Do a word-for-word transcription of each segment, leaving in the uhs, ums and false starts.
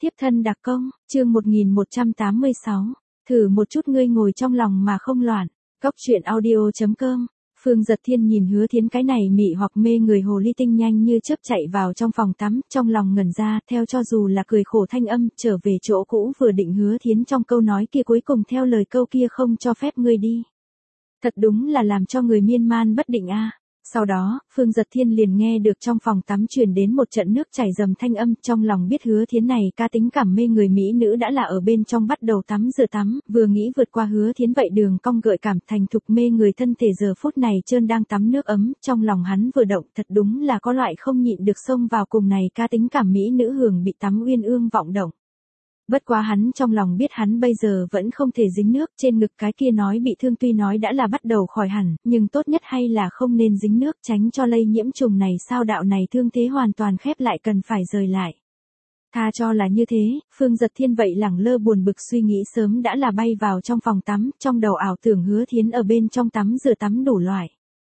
Tiếp thân đặc công, chương một nghìn một trăm tám mươi sáu. Thử một chút ngươi ngồi trong lòng mà không loạn. Góc truyện audio chấm com. Phương Dật Thiên nhìn Hứa Thiến cái này mị hoặc mê người hồ ly tinh nhanh như chớp chạy vào trong phòng tắm, trong lòng ngẩn ra, theo cho dù là cười khổ thanh âm, trở về chỗ cũ vừa định Hứa Thiến trong câu nói kia cuối cùng theo lời câu kia không cho phép ngươi đi. Thật đúng là làm cho người miên man bất định a. Sau đó, Phương Dật Thiên liền nghe được trong phòng tắm truyền đến một trận nước chảy rầm thanh âm, trong lòng biết Hứa Thiến này ca tính cảm mê người mỹ nữ đã là ở bên trong bắt đầu tắm rửa tắm, vừa nghĩ vượt qua Hứa Thiến vậy đường cong gợi cảm thành thục mê người thân thể giờ phút này trơn đang tắm nước ấm, trong lòng hắn vừa động thật đúng là có loại không nhịn được xông vào cùng này ca tính cảm mỹ nữ hưởng bị tắm uyên ương vọng động. Bất quá hắn trong lòng biết hắn bây giờ vẫn không thể dính nước, trên ngực cái kia nói bị thương tuy nói đã là bắt đầu khỏi hẳn, nhưng tốt nhất hay là không nên dính nước tránh cho lây nhiễm trùng này sao đạo này thương thế hoàn toàn khép lại cần phải rời lại. Tha cho là như thế, Phương Dật Thiên vậy lẳng lơ buồn bực suy nghĩ sớm đã là bay vào trong phòng tắm, trong đầu ảo tưởng Hứa Thiến ở bên trong tắm rửa tắm đủ loại.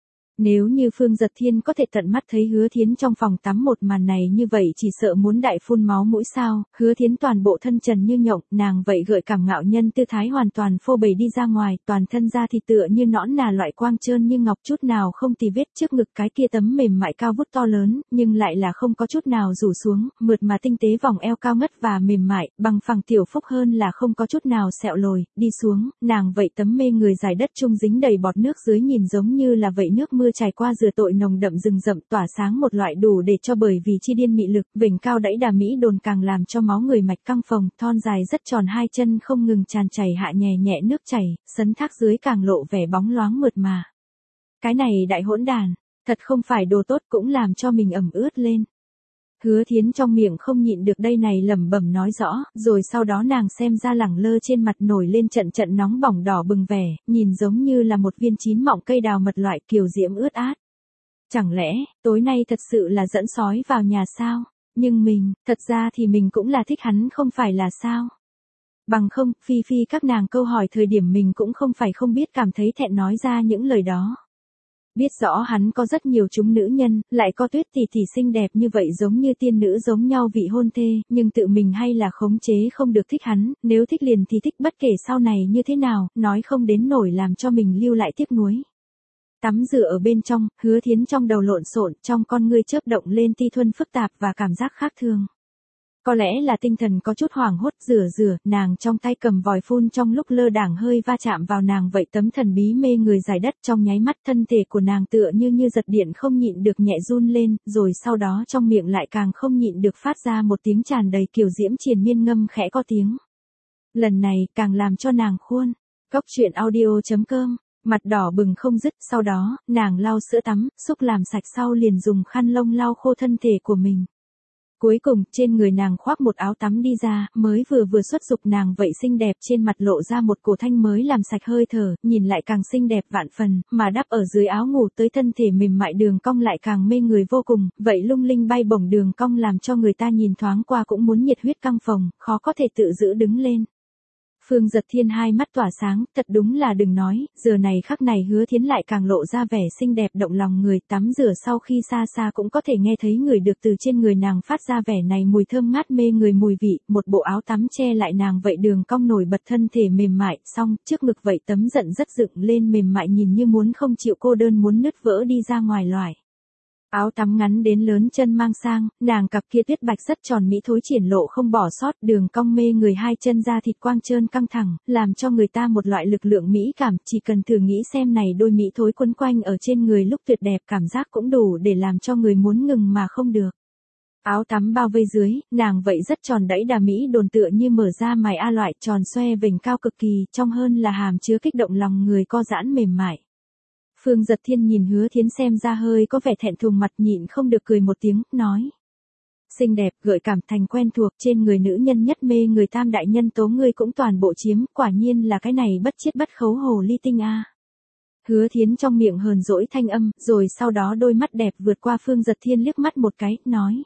Nếu như Phương Dật Thiên có thể tận mắt thấy Hứa Thiến trong phòng tắm một màn này như vậy chỉ sợ muốn đại phun máu mũi sao, Hứa Thiến toàn bộ thân trần như nhộng, nàng vậy gợi cảm ngạo nhân tư thái hoàn toàn phô bày đi ra ngoài, toàn thân da thì tựa như nõn nà loại quang trơn như ngọc chút nào không tì vết trước ngực cái kia tấm mềm mại cao vút to lớn, nhưng lại là không có chút nào rủ xuống, mượt mà tinh tế vòng eo cao ngất và mềm mại, bằng phẳng tiểu phúc hơn là không có chút nào sẹo lồi, đi xuống, nàng vậy tấm mê người dài đất trung dính đầy bọt nước dưới nhìn giống như là vậy nước mưa trải qua rửa tội nồng đậm rừng rậm tỏa sáng một loại đủ để cho bởi vì chi điên mị lực, vểnh cao đẫy đà mỹ đồn càng làm cho máu người mạch căng phồng, thon dài rất tròn hai chân không ngừng tràn chảy hạ nhẹ nhẹ nước chảy, sấn thác dưới càng lộ vẻ bóng loáng mượt mà. Cái này đại hỗn đàn, thật không phải đồ tốt cũng làm cho mình ẩm ướt lên. Hứa Thiến trong miệng không nhịn được đây này lẩm bẩm nói rõ, rồi sau đó nàng xem ra lẳng lơ trên mặt nổi lên trận trận nóng bỏng đỏ bừng vẻ, nhìn giống như là một viên chín mọng cây đào mật loại kiều diễm ướt át. Chẳng lẽ, tối nay thật sự là dẫn sói vào nhà sao? Nhưng mình, thật ra thì mình cũng là thích hắn không phải là sao? Bằng không, Phi Phi các nàng câu hỏi thời điểm mình cũng không phải không biết cảm thấy thẹn nói ra những lời đó. Biết rõ hắn có rất nhiều chúng nữ nhân, lại có Tuyết tỷ tỷ xinh đẹp như vậy giống như tiên nữ giống nhau vị hôn thê, nhưng tự mình hay là khống chế không được thích hắn, nếu thích liền thì thích bất kể sau này như thế nào, nói không đến nổi làm cho mình lưu lại tiếc nuối. Tắm rửa ở bên trong, Hứa Thiến trong đầu lộn xộn, trong con ngươi chớp động lên ti thuần phức tạp và cảm giác khác thường. Có lẽ là tinh thần có chút hoảng hốt, rửa rửa, nàng trong tay cầm vòi phun trong lúc lơ đảng hơi va chạm vào nàng vậy tấm thần bí mê người dài đất trong nháy mắt thân thể của nàng tựa như như giật điện không nhịn được nhẹ run lên, rồi sau đó trong miệng lại càng không nhịn được phát ra một tiếng tràn đầy kiều diễm triền miên ngâm khẽ có tiếng. Lần này càng làm cho nàng khuôn. Góc truyện audio chấm com. Mặt đỏ bừng không dứt, sau đó, nàng lau sữa tắm, xúc làm sạch sau liền dùng khăn lông lau khô thân thể của mình. Cuối cùng, trên người nàng khoác một áo tắm đi ra, mới vừa vừa xuất dục nàng vậy xinh đẹp trên mặt lộ ra một cổ thanh mới làm sạch hơi thở, nhìn lại càng xinh đẹp vạn phần, mà đắp ở dưới áo ngủ tới thân thể mềm mại đường cong lại càng mê người vô cùng, vậy lung linh bay bổng đường cong làm cho người ta nhìn thoáng qua cũng muốn nhiệt huyết căng phồng, khó có thể tự giữ đứng lên. Phương Dật Thiên hai mắt tỏa sáng, thật đúng là đừng nói, giờ này khắc này Hứa Thiến lại càng lộ ra vẻ xinh đẹp động lòng người, tắm rửa sau khi xa xa cũng có thể nghe thấy người được từ trên người nàng phát ra vẻ này mùi thơm ngát mê người mùi vị, một bộ áo tắm che lại nàng vậy đường cong nổi bật thân thể mềm mại, xong, trước ngực vậy tấm giận rất dựng lên mềm mại nhìn như muốn không chịu cô đơn muốn nứt vỡ đi ra ngoài loại. Áo tắm ngắn đến lớn chân mang sang, nàng cặp kia tuyết bạch rất tròn mỹ thối triển lộ không bỏ sót, đường cong mê người hai chân da thịt quang trơn căng thẳng, làm cho người ta một loại lực lượng mỹ cảm, chỉ cần thử nghĩ xem này đôi mỹ thối quấn quanh ở trên người lúc tuyệt đẹp cảm giác cũng đủ để làm cho người muốn ngừng mà không được. Áo tắm bao vây dưới, nàng vậy rất tròn đẫy đà mỹ đồn tựa như mở ra mài a loại tròn xoe vểnh cao cực kỳ, trong hơn là hàm chứa kích động lòng người co giãn mềm mại. Phương Dật Thiên nhìn Hứa Thiến xem ra hơi có vẻ thẹn thùng mặt nhịn không được cười một tiếng, nói. Xinh đẹp, gợi cảm thành quen thuộc trên người nữ nhân nhất mê người tam đại nhân tố ngươi cũng toàn bộ chiếm, quả nhiên là cái này bất chiết bất khấu hồ ly tinh a. Hứa Thiến trong miệng hờn dỗi thanh âm, rồi sau đó đôi mắt đẹp vượt qua Phương Dật Thiên liếc mắt một cái, nói.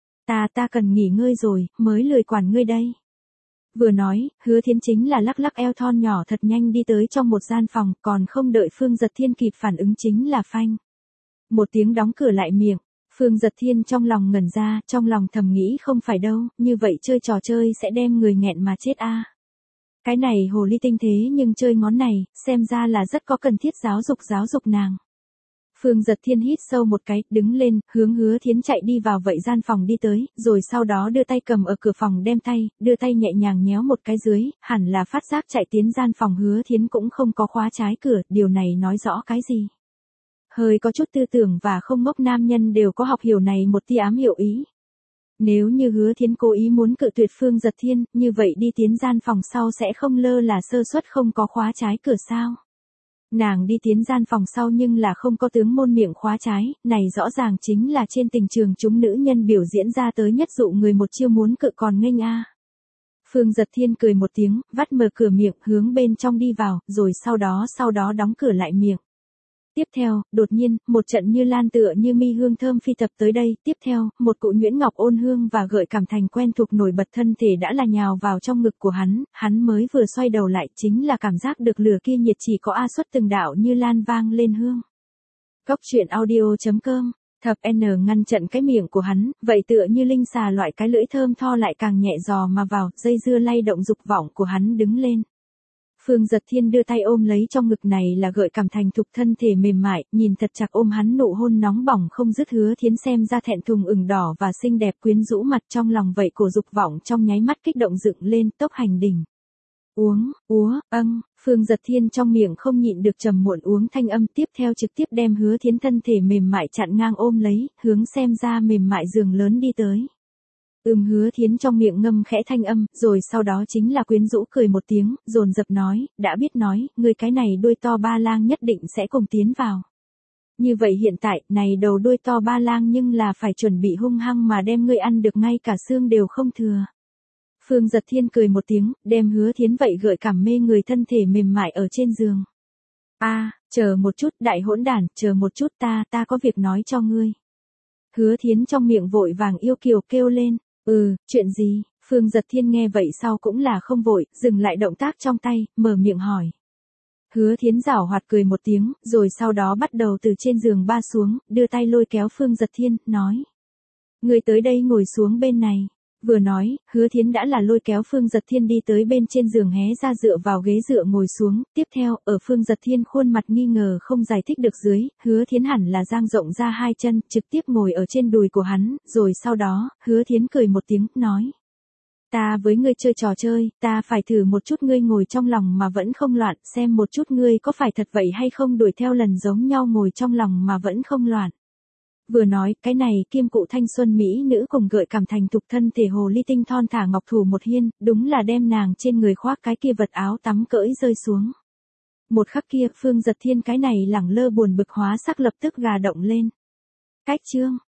Ta ta cần nghỉ ngơi rồi, mới lười quản ngươi đây. Vừa nói, Hứa Thiến chính là lắc lắc eo thon nhỏ thật nhanh đi tới trong một gian phòng, còn không đợi Phương Dật Thiên kịp phản ứng chính là phanh. Một tiếng đóng cửa lại miệng, Phương Giật Thiên trong lòng ngẩn ra, trong lòng thầm nghĩ không phải đâu, như vậy chơi trò chơi sẽ đem người nghẹn mà chết a. Cái này hồ ly tinh thế nhưng chơi ngón này, xem ra là rất có cần thiết giáo dục giáo dục nàng. Phương Giật Thiên hít sâu một cái, đứng lên, hướng Hứa Thiến chạy đi vào vậy gian phòng đi tới, rồi sau đó đưa tay cầm ở cửa phòng đem tay, đưa tay nhẹ nhàng nhéo một cái dưới, hẳn là phát giác chạy tiến gian phòng Hứa Thiến cũng không có khóa trái cửa, điều này nói rõ cái gì? Hơi có chút tư tưởng và không ngốc nam nhân đều có học hiểu này một tia ám hiệu ý. Nếu như Hứa Thiến cố ý muốn cự tuyệt Phương Giật Thiên, như vậy đi tiến gian phòng sau sẽ không lơ là sơ suất không có khóa trái cửa sao? Nàng đi tiến gian phòng sau nhưng là không có tướng môn miệng khóa trái, này rõ ràng chính là trên tình trường chúng nữ nhân biểu diễn ra tới nhất dụ người một chiêu muốn cự còn nghênh a. Phương Giật Thiên cười một tiếng, vắt mở cửa miệng, hướng bên trong đi vào, rồi sau đó sau đó đóng cửa lại miệng. Tiếp theo, đột nhiên, một trận như lan tựa như mi hương thơm phi tập tới đây, tiếp theo, một cụ nhuyễn ngọc ôn hương và gợi cảm thành quen thuộc nổi bật thân thể đã là nhào vào trong ngực của hắn, hắn mới vừa xoay đầu lại chính là cảm giác được lửa kia nhiệt chỉ có a xuất từng đạo như lan vang lên hương. Góc truyện audio chấm com, thập N ngăn chặn cái miệng của hắn, vậy tựa như linh xà loại cái lưỡi thơm tho lại càng nhẹ giò mà vào, dây dưa lay động dục vọng của hắn đứng lên. Phương Giật Thiên đưa tay ôm lấy trong ngực này là gợi cảm thành thục thân thể mềm mại, nhìn thật chặt ôm hắn nụ hôn nóng bỏng không dứt. Hứa Thiến xem ra thẹn thùng ửng đỏ và xinh đẹp quyến rũ mặt trong lòng vậy cổ dục vọng trong nháy mắt kích động dựng lên tốc hành đỉnh. Uống, úa, âng, Phương Giật Thiên trong miệng không nhịn được trầm muộn uống thanh âm tiếp theo trực tiếp đem Hứa Thiến thân thể mềm mại chặn ngang ôm lấy, hướng xem ra mềm mại giường lớn đi tới. Ừm Hứa Thiến trong miệng ngâm khẽ thanh âm, rồi sau đó chính là quyến rũ cười một tiếng, dồn dập nói, đã biết nói, người cái này đuôi to ba lang nhất định sẽ cùng tiến vào. Như vậy hiện tại, này đầu đuôi to ba lang nhưng là phải chuẩn bị hung hăng mà đem ngươi ăn được ngay cả xương đều không thừa. Phương Giật Thiên cười một tiếng, đem Hứa Thiến vậy gợi cảm mê người thân thể mềm mại ở trên giường. A, chờ một chút, đại hỗn đản, chờ một chút ta, ta có việc nói cho ngươi. Hứa Thiến trong miệng vội vàng yêu kiều kêu lên. Ừ, chuyện gì? Phương Giật Thiên nghe vậy sau cũng là không vội, dừng lại động tác trong tay, mở miệng hỏi. Hứa Thiến giảo hoạt cười một tiếng, rồi sau đó bắt đầu từ trên giường ba xuống, đưa tay lôi kéo Phương Giật Thiên, nói. Người tới đây ngồi xuống bên này. Vừa nói, Hứa Thiến đã là lôi kéo Phương Giật Thiên đi tới bên trên giường hé ra dựa vào ghế dựa ngồi xuống, tiếp theo, ở Phương Giật Thiên khuôn mặt nghi ngờ không giải thích được dưới, Hứa Thiến hẳn là dang rộng ra hai chân, trực tiếp ngồi ở trên đùi của hắn, rồi sau đó, Hứa Thiến cười một tiếng, nói. Ta với ngươi chơi trò chơi, ta phải thử một chút ngươi ngồi trong lòng mà vẫn không loạn, xem một chút ngươi có phải thật vậy hay không đuổi theo lần giống nhau ngồi trong lòng mà vẫn không loạn. Vừa nói, cái này kim cụ thanh xuân mỹ nữ cùng gợi cảm thành thục thân thể hồ ly tinh thon thả ngọc thủ một hiên, đúng là đem nàng trên người khoác cái kia vật áo tắm cởi rơi xuống. Một khắc kia, Phương Giật Thiên cái này lẳng lơ buồn bực hóa sắc lập tức gà động lên. Cách chương